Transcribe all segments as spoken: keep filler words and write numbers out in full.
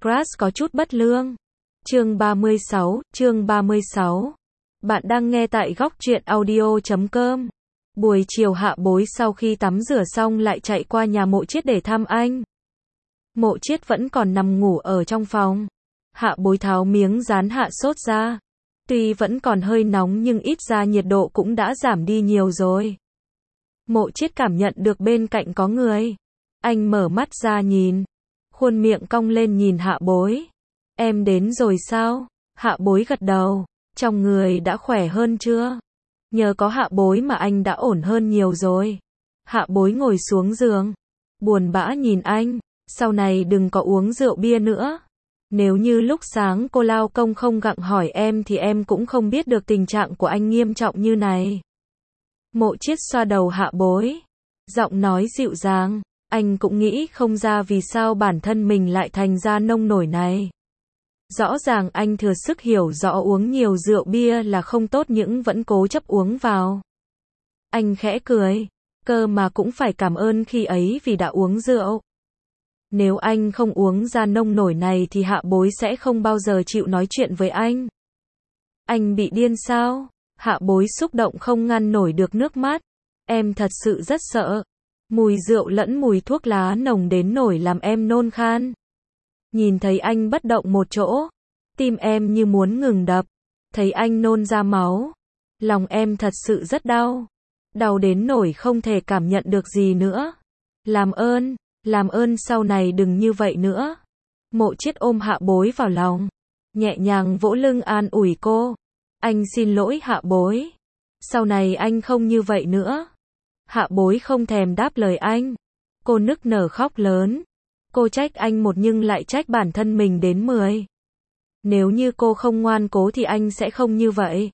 Crush có chút bất lương. Chương ba mươi sáu, chương ba mươi sáu. Bạn đang nghe tại góc truyện audio chấm com. Buổi chiều Hạ Bối sau khi tắm rửa xong lại chạy qua nhà Mộ Chiết để thăm anh. Mộ Chiết vẫn còn nằm ngủ ở trong phòng. Hạ Bối tháo miếng dán hạ sốt ra. Tuy vẫn còn hơi nóng nhưng ít ra nhiệt độ cũng đã giảm đi nhiều rồi. Mộ Chiết cảm nhận được bên cạnh có người. Anh mở mắt ra nhìn. Khuôn miệng cong lên nhìn Hạ Bối. Em đến rồi sao? Hạ Bối gật đầu. Trong người đã khỏe hơn chưa? Nhờ có Hạ Bối mà anh đã ổn hơn nhiều rồi. Hạ Bối ngồi xuống giường. Buồn bã nhìn anh. Sau này đừng có uống rượu bia nữa. Nếu như lúc sáng cô lao công không gặng hỏi em thì em cũng không biết được tình trạng của anh nghiêm trọng như này. Mộ Chiết xoa đầu Hạ Bối. Giọng nói dịu dàng. Anh cũng nghĩ không ra vì sao bản thân mình lại thành ra nông nổi này. Rõ ràng anh thừa sức hiểu rõ uống nhiều rượu bia là không tốt nhưng vẫn cố chấp uống vào. Anh khẽ cười. Cơ mà cũng phải cảm ơn khi ấy vì đã uống rượu. Nếu anh không uống ra nông nổi này thì Hạ Bối sẽ không bao giờ chịu nói chuyện với anh. Anh bị điên sao? Hạ Bối xúc động không ngăn nổi được nước mắt. Em thật sự rất sợ. Mùi rượu lẫn mùi thuốc lá nồng đến nổi làm em nôn khan. Nhìn thấy anh bất động một chỗ, tim em như muốn ngừng đập. Thấy anh nôn ra máu, lòng em thật sự rất đau. Đau đến nổi không thể cảm nhận được gì nữa. Làm ơn, làm ơn sau này đừng như vậy nữa. Mộ Chiết ôm Hạ Bối vào lòng, nhẹ nhàng vỗ lưng an ủi cô. Anh xin lỗi Hạ Bối. Sau này anh không như vậy nữa. Hạ Bối không thèm đáp lời anh. Cô nức nở khóc lớn. Cô trách anh một nhưng lại trách bản thân mình đến mười. Nếu như cô không ngoan cố thì anh sẽ không như vậy.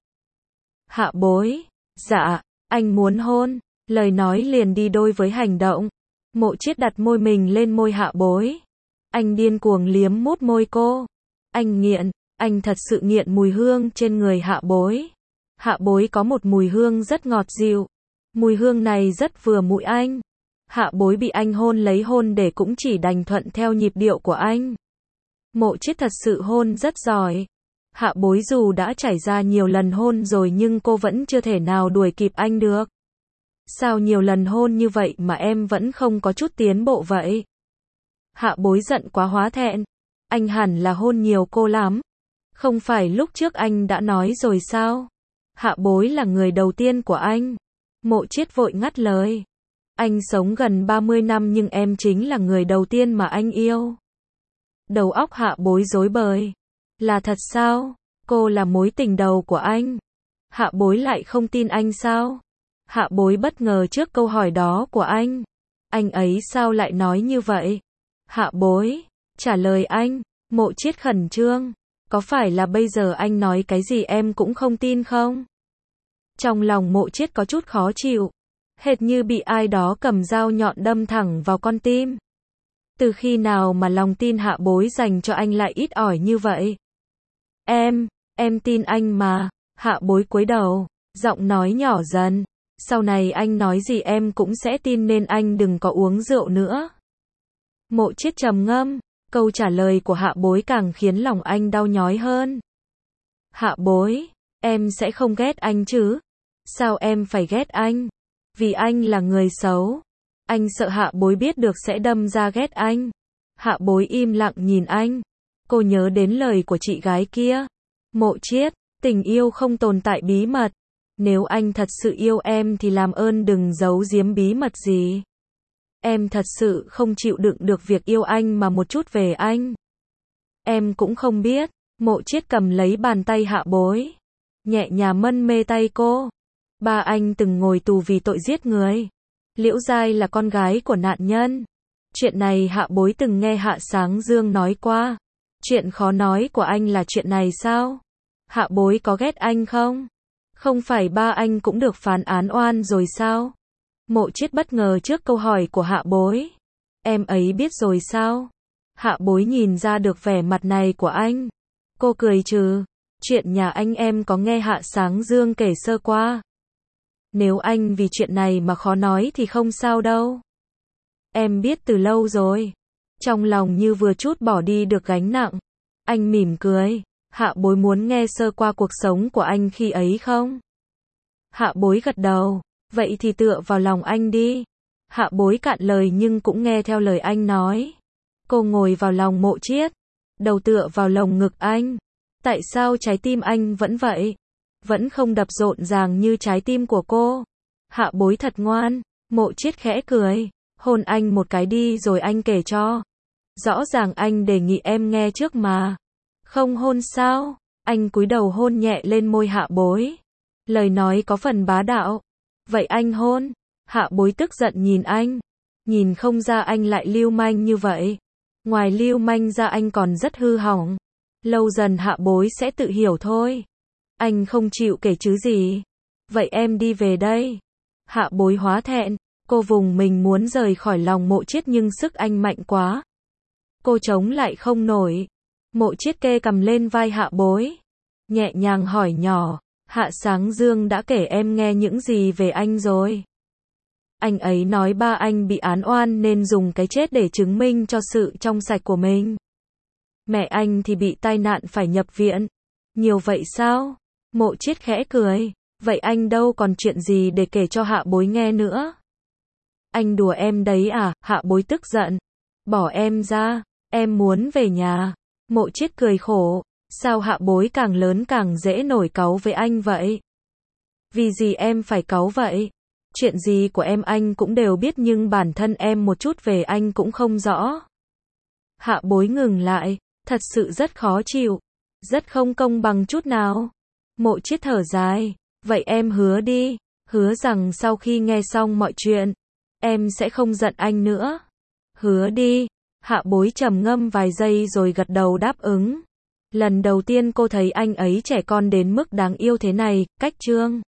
Hạ Bối. Dạ, anh muốn hôn. Lời nói liền đi đôi với hành động. Mộ Chiết đặt môi mình lên môi Hạ Bối. Anh điên cuồng liếm mút môi cô. Anh nghiện, anh thật sự nghiện mùi hương trên người Hạ Bối. Hạ Bối có một mùi hương rất ngọt dịu. Mùi hương này rất vừa mũi anh. Hạ Bối bị anh hôn lấy hôn để cũng chỉ đành thuận theo nhịp điệu của anh. Mộ Chiết thật sự hôn rất giỏi. Hạ Bối dù đã trải ra nhiều lần hôn rồi nhưng cô vẫn chưa thể nào đuổi kịp anh được. Sao nhiều lần hôn như vậy mà em vẫn không có chút tiến bộ vậy? Hạ Bối giận quá hóa thẹn. Anh hẳn là hôn nhiều cô lắm. Không phải lúc trước anh đã nói rồi sao? Hạ Bối là người đầu tiên của anh. Mộ Chiết vội ngắt lời. Anh sống gần ba mươi năm nhưng em chính là người đầu tiên mà anh yêu. Đầu óc Hạ Bối rối bời. Là thật sao? Cô là mối tình đầu của anh. Hạ Bối lại không tin anh sao? Hạ Bối bất ngờ trước câu hỏi đó của anh. Anh ấy sao lại nói như vậy? Hạ Bối, trả lời anh. Mộ Chiết khẩn trương. Có phải là bây giờ anh nói cái gì em cũng không tin không? Trong lòng Mộ Chiết có chút khó chịu. Hệt như bị ai đó cầm dao nhọn đâm thẳng vào con tim. Từ khi nào mà lòng tin Hạ Bối dành cho anh lại ít ỏi như vậy? Em, em tin anh mà. Hạ Bối cúi đầu, giọng nói nhỏ dần. Sau này anh nói gì em cũng sẽ tin nên anh đừng có uống rượu nữa. Mộ Chiết trầm ngâm, câu trả lời của Hạ Bối càng khiến lòng anh đau nhói hơn. Hạ Bối, em sẽ không ghét anh chứ? Sao em phải ghét anh? Vì anh là người xấu. Anh sợ Hạ Bối biết được sẽ đâm ra ghét anh. Hạ Bối im lặng nhìn anh. Cô nhớ đến lời của chị gái kia. Mộ Chiết, tình yêu không tồn tại bí mật. Nếu anh thật sự yêu em thì làm ơn đừng giấu giếm bí mật gì. Em thật sự không chịu đựng được việc yêu anh mà một chút về anh. Em cũng không biết. Mộ Chiết cầm lấy bàn tay Hạ Bối. Nhẹ nhàng mân mê tay cô. Ba anh từng ngồi tù vì tội giết người. Liễu Giai là con gái của nạn nhân. Chuyện này Hạ Bối từng nghe Hạ Sáng Dương nói qua. Chuyện khó nói của anh là chuyện này sao? Hạ Bối có ghét anh không? Không phải ba anh cũng được phán án oan rồi sao? Mộ Chiết bất ngờ trước câu hỏi của Hạ Bối. Em ấy biết rồi sao? Hạ Bối nhìn ra được vẻ mặt này của anh. Cô cười trừ. Chuyện nhà anh em có nghe Hạ Sáng Dương kể sơ qua. Nếu anh vì chuyện này mà khó nói thì không sao đâu. Em biết từ lâu rồi. Trong lòng như vừa chút bỏ đi được gánh nặng. Anh mỉm cười. Hạ Bối muốn nghe sơ qua cuộc sống của anh khi ấy không? Hạ Bối gật đầu. Vậy thì tựa vào lòng anh đi. Hạ Bối cạn lời nhưng cũng nghe theo lời anh nói. Cô ngồi vào lòng Mộ Chiết, đầu tựa vào lồng ngực anh. Tại sao trái tim anh vẫn vậy? Vẫn không đập rộn ràng như trái tim của cô? Hạ Bối thật ngoan. Mộ Chiết khẽ cười. Hôn anh một cái đi rồi anh kể cho. Rõ ràng anh đề nghị em nghe trước mà. Không hôn sao? Anh cúi đầu hôn nhẹ lên môi Hạ Bối. Lời nói có phần bá đạo. Vậy anh hôn. Hạ Bối tức giận nhìn anh. Nhìn không ra anh lại lưu manh như vậy. Ngoài lưu manh ra anh còn rất hư hỏng. Lâu dần Hạ Bối sẽ tự hiểu thôi. Anh không chịu kể chứ gì. Vậy em đi về đây. Hạ Bối hóa thẹn. Cô vùng mình muốn rời khỏi lòng Mộ Chiết nhưng sức anh mạnh quá. Cô chống lại không nổi. Mộ Chiết kê cầm lên vai Hạ Bối. Nhẹ nhàng hỏi nhỏ. Hạ Sáng Dương đã kể em nghe những gì về anh rồi? Anh ấy nói ba anh bị án oan nên dùng cái chết để chứng minh cho sự trong sạch của mình. Mẹ anh thì bị tai nạn phải nhập viện. Nhiều vậy sao? Mộ Chiết khẽ cười. Vậy anh đâu còn chuyện gì để kể cho Hạ Bối nghe nữa? Anh đùa em đấy à? Hạ Bối tức giận. Bỏ em ra. Em muốn về nhà. Mộ Chiết cười khổ. Sao Hạ Bối càng lớn càng dễ nổi cáu với anh vậy? Vì gì em phải cáu vậy? Chuyện gì của em anh cũng đều biết nhưng bản thân em một chút về anh cũng không rõ. Hạ Bối ngừng lại. Thật sự rất khó chịu. Rất không công bằng chút nào. Mộ Chiết thở dài. Vậy em hứa đi. Hứa rằng sau khi nghe xong mọi chuyện, em sẽ không giận anh nữa. Hứa đi. Hạ Bối trầm ngâm vài giây rồi gật đầu đáp ứng. Lần đầu tiên cô thấy anh ấy trẻ con đến mức đáng yêu thế này. Cách chương